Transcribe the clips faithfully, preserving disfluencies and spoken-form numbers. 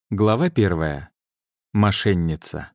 Глава первая. Мошенница.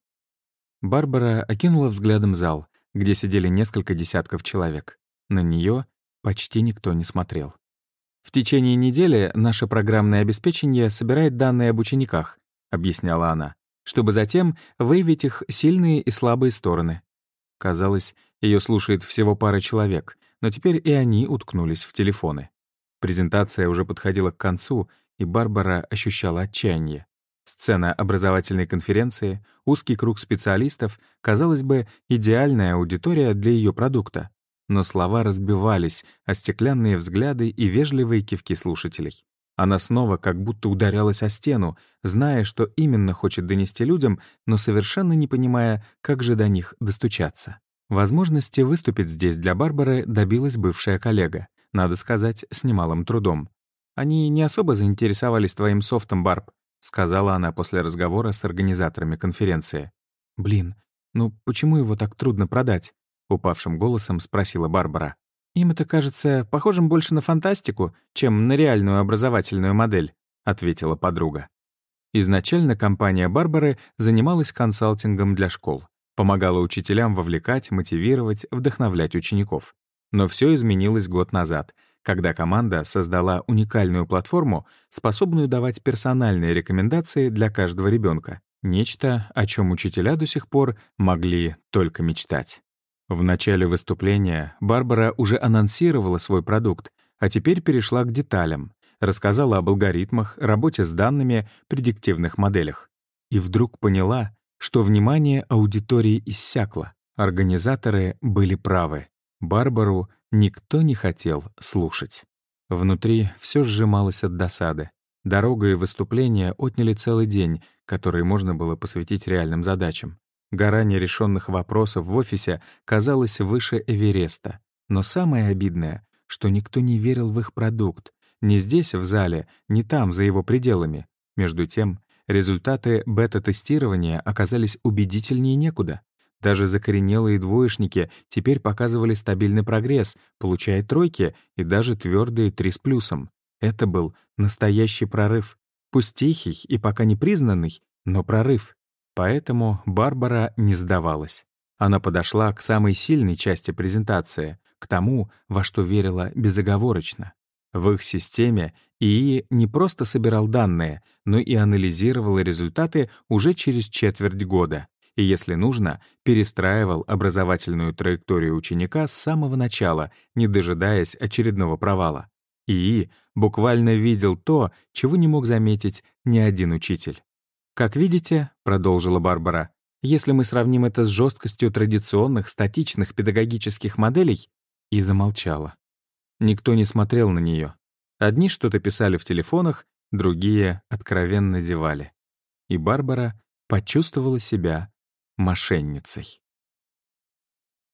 Барбара окинула взглядом зал, где сидели несколько десятков человек. На нее почти никто не смотрел. «В течение недели наше программное обеспечение собирает данные об учениках», — объясняла она, «чтобы затем выявить их сильные и слабые стороны». Казалось, ее слушает всего пара человек, но теперь и они уткнулись в телефоны. Презентация уже подходила к концу, и Барбара ощущала отчаяние. Сцена образовательной конференции, узкий круг специалистов, казалось бы, идеальная аудитория для ее продукта. Но слова разбивались о стеклянные взгляды и вежливые кивки слушателей. Она снова как будто ударялась о стену, зная, что именно хочет донести людям, но совершенно не понимая, как же до них достучаться. Возможности выступить здесь для Барбары добилась бывшая коллега, надо сказать, с немалым трудом. «Они не особо заинтересовались твоим софтом, Барб», — сказала она после разговора с организаторами конференции. «Блин, ну почему его так трудно продать?» — упавшим голосом спросила Барбара. «Им это кажется похожим больше на фантастику, чем на реальную образовательную модель», — ответила подруга. Изначально компания Барбары занималась консалтингом для школ, помогала учителям вовлекать, мотивировать, вдохновлять учеников. Но все изменилось год назад, когда команда создала уникальную платформу, способную давать персональные рекомендации для каждого ребенка. Нечто, о чем учителя до сих пор могли только мечтать. В начале выступления Барбара уже анонсировала свой продукт, а теперь перешла к деталям, рассказала об алгоритмах, работе с данными, предиктивных моделях. И вдруг поняла, что внимание аудитории иссякло. Организаторы были правы. Барбару никто не хотел слушать. Внутри все сжималось от досады. Дорога и выступления отняли целый день, который можно было посвятить реальным задачам. Гора нерешенных вопросов в офисе казалась выше Эвереста. Но самое обидное, что никто не верил в их продукт. Ни здесь, в зале, ни там, за его пределами. Между тем, результаты бета-тестирования оказались убедительнее некуда. Даже закоренелые двоечники теперь показывали стабильный прогресс, получая тройки и даже твердые три с плюсом. Это был настоящий прорыв. Пусть тихий и пока не признанный, но прорыв. Поэтому Барбара не сдавалась. Она подошла к самой сильной части презентации, к тому, во что верила безоговорочно. В их системе ИИ не просто собирал данные, но и анализировал результаты уже через четверть года. И, если нужно, перестраивал образовательную траекторию ученика с самого начала, не дожидаясь очередного провала. ИИ буквально видел то, чего не мог заметить ни один учитель. «Как видите», — продолжила Барбара, «если мы сравним это с жесткостью традиционных статичных педагогических моделей...» И замолчала. Никто не смотрел на нее. Одни что-то писали в телефонах, другие откровенно зевали. И Барбара почувствовала себя мошенницей.